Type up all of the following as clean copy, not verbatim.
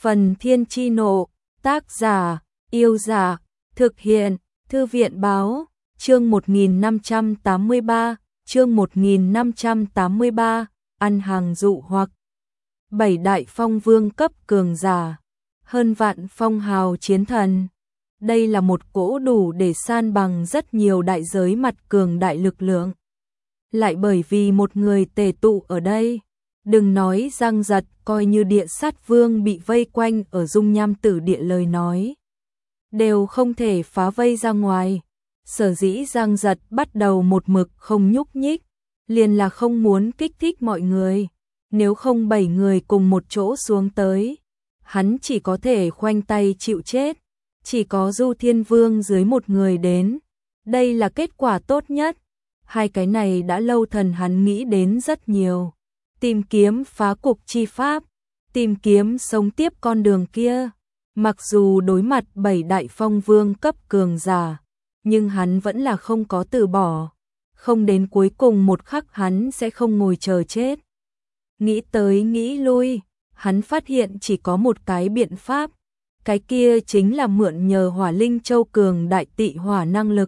Phần Thiên Chi Nộ, tác giả, Yêu Giả, thực hiện, Thư viện Báo, chương 1583, ăn hàng dụ hoặc. 7 đại phong vương cấp cường giả, hơn vạn phong hào chiến thần. Đây là một cỗ đủ để san bằng rất nhiều đại giới mặt cường đại lực lượng. Lại bởi vì một người tề tụ ở đây, đừng nói Giang Giật, coi như Địa Sát Vương bị vây quanh ở dung nham tử địa lời nói, đều không thể phá vây ra ngoài. Sở dĩ Giang Giật bắt đầu một mực không nhúc nhích, liền là không muốn kích thích mọi người. Nếu không 7 người cùng một chỗ xuống tới, hắn chỉ có thể khoanh tay chịu chết. Chỉ có Du Thiên Vương dưới một người đến, đây là kết quả tốt nhất. Hai cái này đã lâu thần hắn nghĩ đến rất nhiều. Tìm kiếm phá cục chi pháp, tìm kiếm sống tiếp con đường kia. Mặc dù đối mặt 7 đại phong vương cấp cường giả, nhưng hắn vẫn là không có từ bỏ. Không đến cuối cùng một khắc hắn sẽ không ngồi chờ chết. Nghĩ tới nghĩ lui, hắn phát hiện chỉ có một cái biện pháp. Cái kia chính là mượn nhờ Hỏa Linh Châu cường đại tị hỏa năng lực.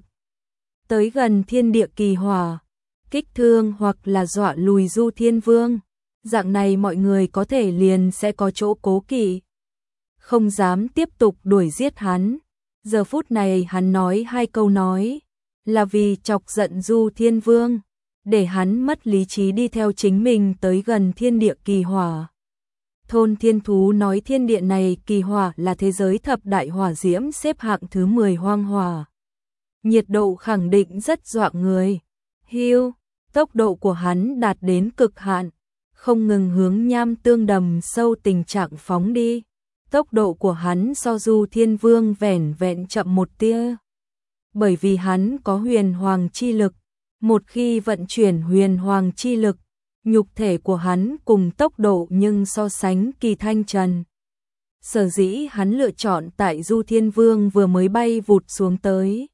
Tới gần thiên địa kỳ hỏa, kích thương hoặc là dọa lùi Du Thiên Vương. Dạng này mọi người có thể liền sẽ có chỗ cố kỵ, không dám tiếp tục đuổi giết hắn. Giờ phút này hắn nói hai câu nói, là vì chọc giận Du Thiên Vương, để hắn mất lý trí đi theo chính mình tới gần thiên địa kỳ hỏa. Thôn Thiên Thú nói thiên địa này kỳ hỏa là thế giới thập đại hỏa diễm xếp hạng thứ 10 hoang hỏa. Nhiệt độ khẳng định rất dọa người. Hưu, tốc độ của hắn đạt đến cực hạn, không ngừng hướng nham tương đầm sâu tình trạng phóng đi. Tốc độ của hắn so Du Thiên Vương vẻn vẹn chậm một tia. Bởi vì hắn có huyền hoàng chi lực, một khi vận chuyển huyền hoàng chi lực, nhục thể của hắn cùng tốc độ nhưng so sánh kỳ thanh trần. Sở dĩ hắn lựa chọn tại Du Thiên Vương vừa mới bay vụt xuống tới,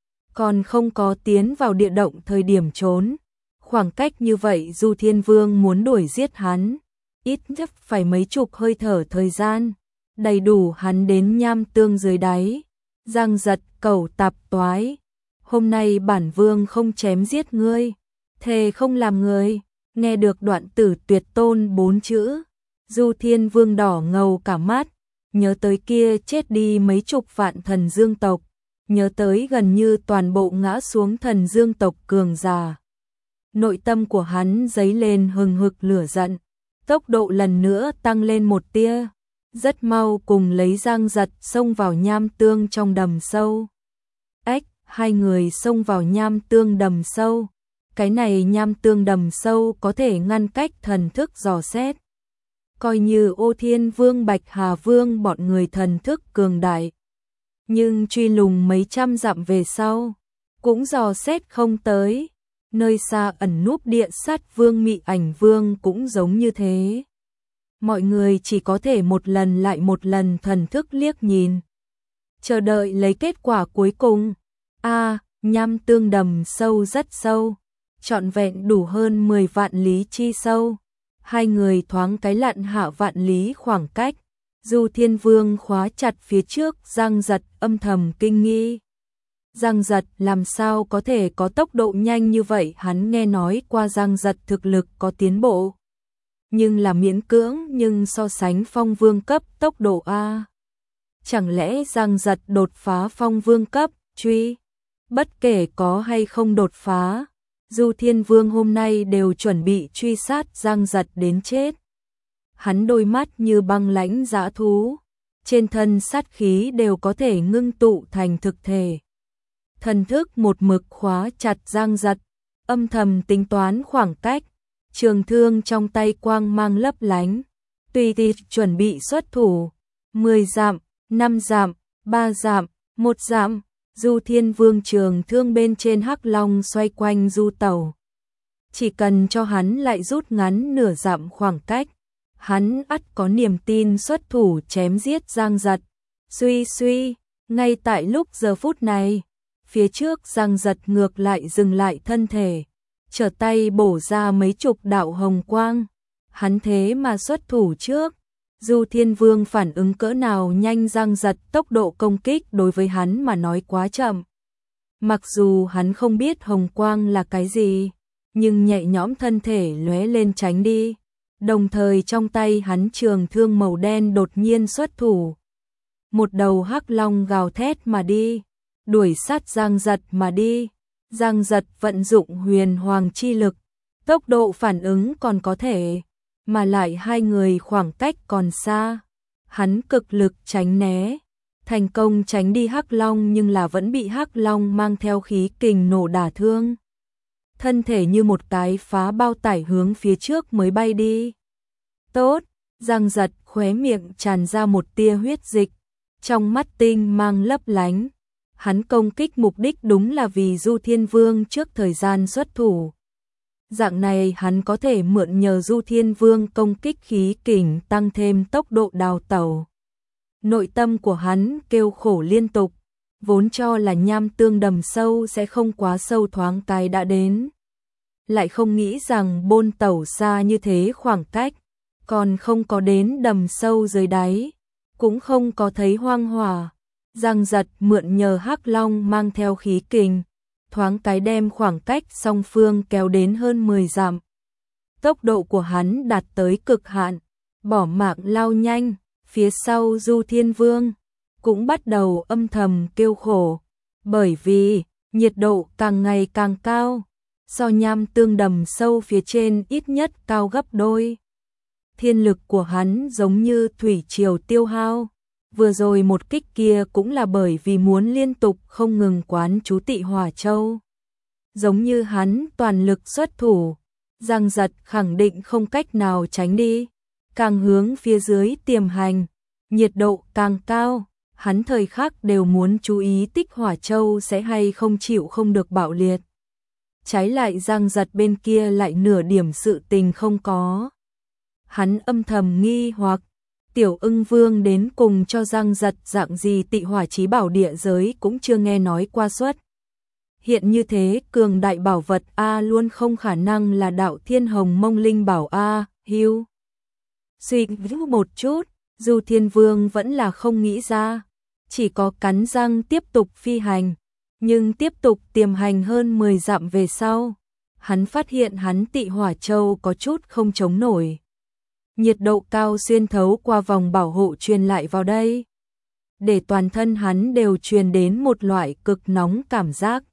còn không có tiến vào địa động thời điểm trốn. Khoảng cách như vậy Du Thiên Vương muốn đuổi giết hắn, ít nhất phải mấy chục hơi thở thời gian, đầy đủ hắn đến nham tương dưới đáy. Giang Giật, cẩu tạp toái, hôm nay bản vương không chém giết ngươi, thề không làm người. Nghe được đoạn tử tuyệt tôn 4 chữ, Du Thiên Vương đỏ ngầu cả mắt, nhớ tới kia chết đi mấy chục vạn thần dương tộc, nhớ tới gần như toàn bộ ngã xuống thần dương tộc cường giả. Nội tâm của hắn dấy lên hừng hực lửa giận, tốc độ lần nữa tăng lên một tia, rất mau cùng lấy Giang Giật xông vào nham tương trong đầm sâu. Ếch, hai người xông vào nham tương đầm sâu. Cái này nham tương đầm sâu có thể ngăn cách thần thức dò xét. Coi như Ô Thiên Vương, Bạch Hà Vương bọn người thần thức cường đại, nhưng truy lùng mấy trăm dặm về sau, cũng dò xét không tới. Nơi xa ẩn núp Địa Sát Vương, Mị Ảnh Vương cũng giống như thế. Mọi người chỉ có thể một lần lại một lần thần thức liếc nhìn, chờ đợi lấy kết quả cuối cùng. Nham tương đầm sâu rất sâu, trọn vẹn đủ hơn 10 vạn lý chi sâu. Hai người thoáng cái lặn hạ vạn lý khoảng cách. Du Thiên Vương khóa chặt phía trước Giang Giật, âm thầm kinh nghi. Giang Giật làm sao có thể có tốc độ nhanh như vậy? Hắn nghe nói qua Giang Giật thực lực có tiến bộ, nhưng là miễn cưỡng, nhưng so sánh phong vương cấp tốc độ A. Chẳng lẽ Giang Giật đột phá phong vương cấp? Truy, bất kể có hay không đột phá, Du Thiên Vương hôm nay đều chuẩn bị truy sát Giang Giật đến chết. Hắn đôi mắt như băng lãnh dã thú, trên thân sát khí đều có thể ngưng tụ thành thực thể. Thần thức một mực khóa chặt Giang Giật, âm thầm tính toán khoảng cách, trường thương trong tay quang mang lấp lánh, tùy tiện chuẩn bị xuất thủ. 10 dặm, 5 dặm, 3 dặm, 1 dặm. Du Thiên Vương trường thương bên trên hắc long xoay quanh du tẩu. Chỉ cần cho hắn lại rút ngắn nửa dặm khoảng cách, hắn ắt có niềm tin xuất thủ chém giết Giang Giật. Suy, ngay tại lúc giờ phút này, phía trước Giang Giật ngược lại dừng lại thân thể, trở tay bổ ra mấy chục đạo hồng quang. Hắn thế mà xuất thủ trước, Du Thiên Vương phản ứng cỡ nào nhanh, Giang Giật tốc độ công kích đối với hắn mà nói quá chậm. Mặc dù hắn không biết hồng quang là cái gì, nhưng nhẹ nhõm thân thể lóe lên tránh đi. Đồng thời trong tay hắn trường thương màu đen đột nhiên xuất thủ. Một đầu hắc long gào thét mà đi, đuổi sát Giang Giật mà đi. Giang Giật vận dụng huyền hoàng chi lực, tốc độ phản ứng còn có thể, mà lại hai người khoảng cách còn xa. Hắn cực lực tránh né, thành công tránh đi hắc long nhưng là vẫn bị hắc long mang theo khí kình nổ đả thương. Thân thể như một cái phá bao tải hướng phía trước mới bay đi. Tốt, Giang Giật khóe miệng tràn ra một tia huyết dịch, trong mắt tinh mang lấp lánh. Hắn công kích mục đích đúng là vì Du Thiên Vương trước thời gian xuất thủ. Dạng này hắn có thể mượn nhờ Du Thiên Vương công kích khí kình tăng thêm tốc độ đào tẩu. Nội tâm của hắn kêu khổ liên tục, vốn cho là nham tương đầm sâu sẽ không quá sâu, thoáng cái đã đến. Lại không nghĩ rằng bôn tẩu xa như thế khoảng cách, còn không có đến đầm sâu dưới đáy, cũng không có thấy hoang hỏa. Giang Giật mượn nhờ hắc long mang theo khí kình, thoáng cái đem khoảng cách song phương kéo đến hơn 10 dặm. Tốc độ của hắn đạt tới cực hạn, bỏ mạng lao nhanh. Phía sau Du Thiên Vương cũng bắt đầu âm thầm kêu khổ, bởi vì nhiệt độ càng ngày càng cao, so nham tương đầm sâu phía trên ít nhất cao gấp đôi. Thiên lực của hắn giống như thủy triều tiêu hao. Vừa rồi một kích kia cũng là bởi vì muốn liên tục không ngừng quán chú Tị Hỏa Châu. Giống như hắn toàn lực xuất thủ, Giang Giật khẳng định không cách nào tránh đi. Càng hướng phía dưới tiềm hành, nhiệt độ càng cao, hắn thời khắc đều muốn chú ý Tích Hỏa Châu sẽ hay không chịu không được bạo liệt. Trái lại Giang Giật bên kia lại nửa điểm sự tình không có. Hắn âm thầm nghi hoặc, Tiểu Ưng Vương đến cùng cho Giang Giật dạng gì Tị Hỏa Chí Bảo địa giới cũng chưa nghe nói qua suất. Hiện như thế cường đại bảo vật A luôn không khả năng là Đạo Thiên Hồng Mông Linh Bảo A, hưu. Suy nghĩ một chút, Du Thiên Vương vẫn là không nghĩ ra, chỉ có cắn răng tiếp tục phi hành, nhưng tiếp tục tiềm hành hơn 10 dặm về sau, hắn phát hiện hắn Tị Hỏa Châu có chút không chống nổi. Nhiệt độ cao xuyên thấu qua vòng bảo hộ truyền lại vào đây, để toàn thân hắn đều truyền đến một loại cực nóng cảm giác.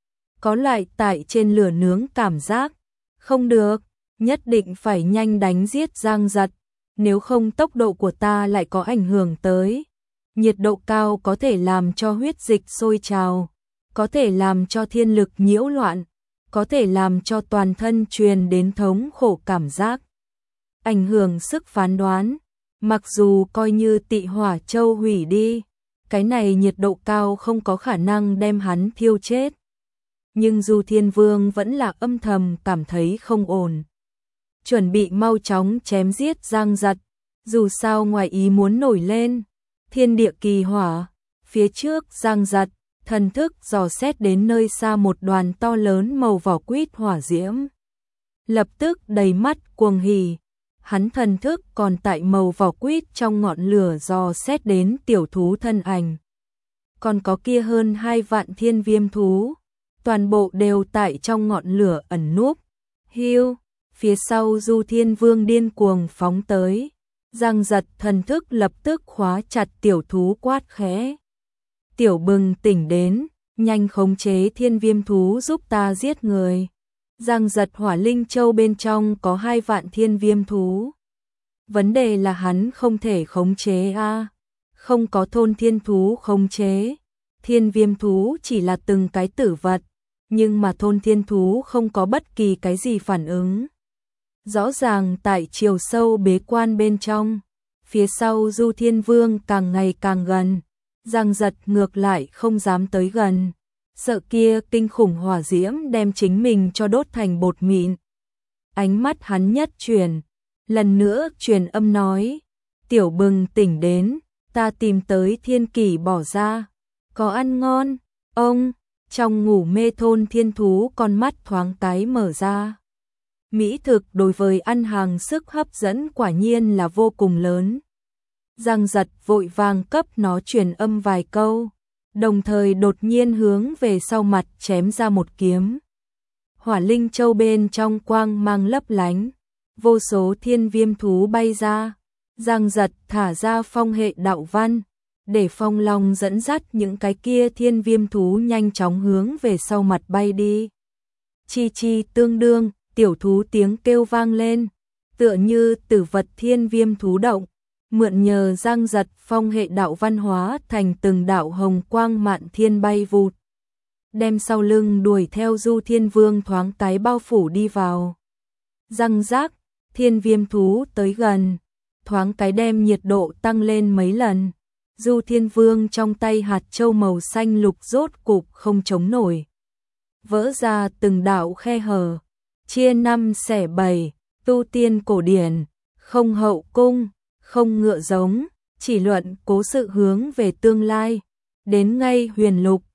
Có loại tại trên lửa nướng cảm giác, không được, nhất định phải nhanh đánh giết Giang Giật, nếu không tốc độ của ta lại có ảnh hưởng tới. Nhiệt độ cao có thể làm cho huyết dịch sôi trào, có thể làm cho thiên lực nhiễu loạn, có thể làm cho toàn thân truyền đến thống khổ cảm giác, ảnh hưởng sức phán đoán. Mặc dù coi như Tị Hỏa Châu hủy đi, cái này nhiệt độ cao không có khả năng đem hắn thiêu chết. Nhưng Du Thiên Vương vẫn là âm thầm cảm thấy không ổn, chuẩn bị mau chóng chém giết Giang Giật, dù sao ngoài ý muốn nổi lên. Thiên địa kỳ hỏa, phía trước Giang Giật, thần thức dò xét đến nơi xa một đoàn to lớn màu vỏ quýt hỏa diễm. Lập tức đầy mắt cuồng hỉ, hắn thần thức còn tại màu vỏ quýt trong ngọn lửa dò xét đến tiểu thú thân ảnh. Còn có kia hơn 2 vạn thiên viêm thú, toàn bộ đều tại trong ngọn lửa ẩn núp. Hưu, phía sau Du Thiên Vương điên cuồng phóng tới. Giang Giật thần thức lập tức khóa chặt tiểu thú, quát khẽ. Tiểu Bừng tỉnh đến, nhanh khống chế thiên viêm thú giúp ta giết người. Giang Giật Hỏa Linh Châu bên trong có 2 vạn thiên viêm thú. Vấn đề là hắn không thể khống chế a, không có thôn thiên thú khống chế. Thiên viêm thú chỉ là từng cái tử vật, nhưng mà thôn thiên thú không có bất kỳ cái gì phản ứng. Rõ ràng tại chiều sâu bế quan bên trong, phía sau Du Thiên Vương càng ngày càng gần, Giang Giật ngược lại không dám tới gần, sợ kia kinh khủng hỏa diễm đem chính mình cho đốt thành bột mịn. Ánh mắt hắn nhất chuyển, lần nữa truyền âm nói, Tiểu Bừng tỉnh đến, ta tìm tới thiên kỷ bỏ ra, có ăn ngon, ông. Trong ngủ mê thôn thiên thú con mắt thoáng cái mở ra. Mỹ thực đối với ăn hàng sức hấp dẫn quả nhiên là vô cùng lớn. Giang Giật vội vàng cấp nó truyền âm vài câu, đồng thời đột nhiên hướng về sau mặt chém ra một kiếm. Hỏa linh châu bên trong quang mang lấp lánh, vô số thiên viêm thú bay ra. Giang Giật thả ra phong hệ đạo văn, để phong long dẫn dắt những cái kia thiên viêm thú nhanh chóng hướng về sau mặt bay đi. Chi chi tương đương, tiểu thú tiếng kêu vang lên, tựa như tử vật thiên viêm thú động, mượn nhờ Giang Giật phong hệ đạo văn hóa thành từng đạo hồng quang mạn thiên bay vụt, đem sau lưng đuổi theo Du Thiên Vương thoáng cái bao phủ đi vào. Răng rác, thiên viêm thú tới gần, thoáng cái đem nhiệt độ tăng lên mấy lần. Du Thiên Vương trong tay hạt châu màu xanh lục rốt cục không chống nổi, vỡ ra từng đạo khe hở, chia 5 xẻ 7, tu tiên cổ điển, không hậu cung, không ngựa giống, chỉ luận cố sự hướng về tương lai, đến ngay huyền lục,